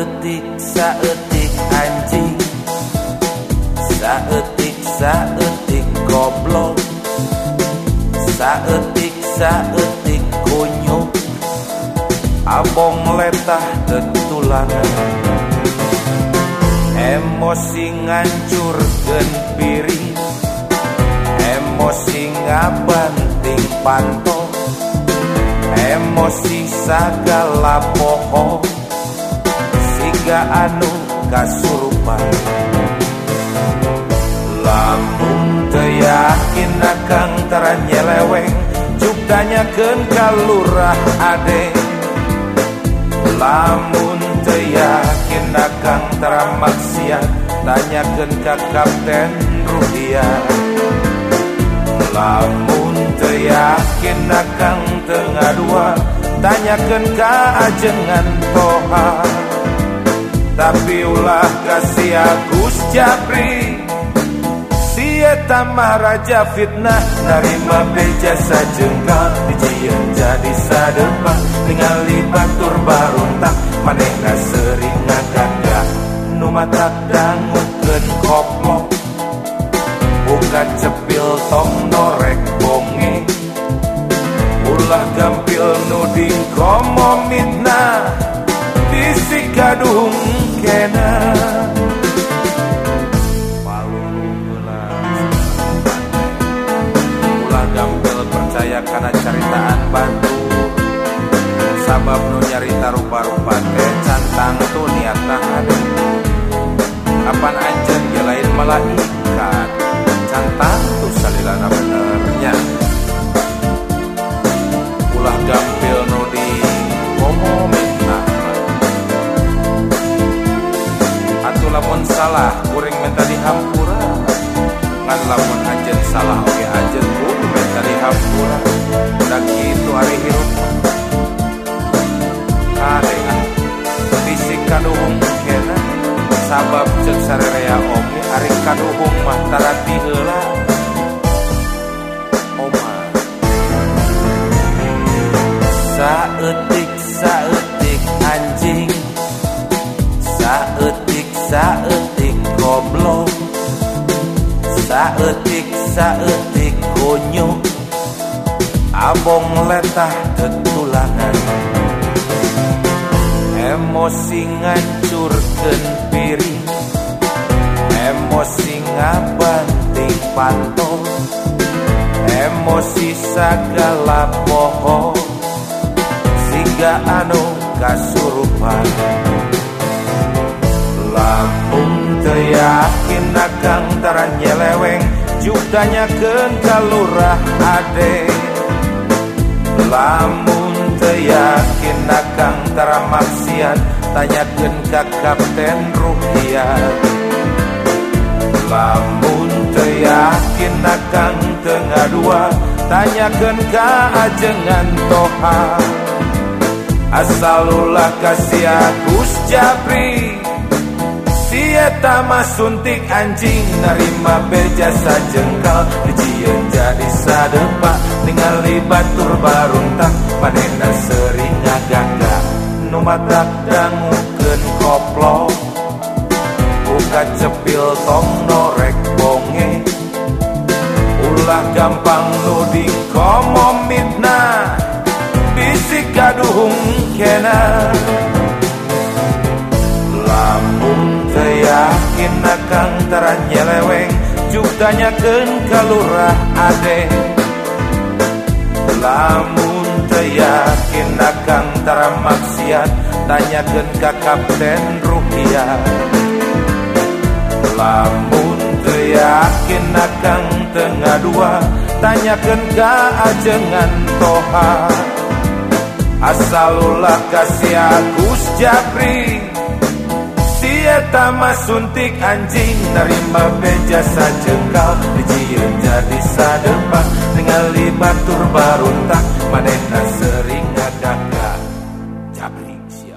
Saeutik anjing, saeutik goblok, saeutik kunyuk, abong letah tetulangan, emosi ngancurkeun piring, emosi ngabanting panto, emosi sagala poho, siga anu kasurupan. Lamun teu yakin akang tara nyeleweng, juk tanyakeun ka lurah ade. Lamun teu yakin akang tara maksiat, tanyakeun ka Kapten Ruhiat. Lamun teu yakin akang teu ngadua, tanyakeun ka ajengan Toha. Tapi ulah kasih Agus Japri, si eta mah raja fitnah, narima beja sajengkal, dijieun jadi sadepah, ningali batur baruntah, manehna sering ngagagah, nu matak dangukeun koplok, buka cepil tong norek bonge, ulah gampil nuding komomitna, bisi kadung kena. Ulah gampil percaya kana caritaan batu, sabab nu nyarita rupa-rupa teh cantang tu niatna hade. Kapan anjeun ge lain malaikat, cantang tu salilana benernya. Ulah gampil nu di ngomongna, atuh lamun salah kuring minta dihampura, ngan lamun anjeun salah oge anjeun kudu minta dihampura. Da kitu ari hirup adengan fisik kaduhung kena, sabab ceuk sarerea oge ari kaduhung mah tarati heula. Saeutik anjing, saeutik goblok, saeutik kunyuk, abong letah tetulangan, emosi ngancurkeun piring, emosi ngabanting panto, emosi sagala poho, siga anu kasurupan. Lamun teu yakin akang tara nyeleweng, juk tanyakeun ka lurah ade. Lamun teu yakin akang tara maksiat, tanyakeun ka Kapten Ruhiat. Lamun teu yakin akang teu ngadua, tanyakeun ka ajengan Toha. Asal ulah kasih Agus Japri, si eta mah suntik anjing, narima beja sajengkal, dijieun jadi sadepah, ningali batur baruntah, manehna sering ngagagah, nu matak dangukeun koplok, buka cepil tong norek bonge, ulah gampang nuding komomitna, bisi kaduhung kena. Lamun teu yakin akang tara nyeleweng, juk tanyakeun ka lurah ade. Lamun teu yakin akang tara maksiat, tanyakeun ka Kapten Ruhiat. Lamun teu yakin akang teu ngadua, tanyakeun ka ajengan Toha. Asal ulah kasih Agus Japri, si eta mah suntik anjing, narima beja sajengkal, dijieun jadi sadepah, ningali batur baruntah, manehna sering ngagagah. Japri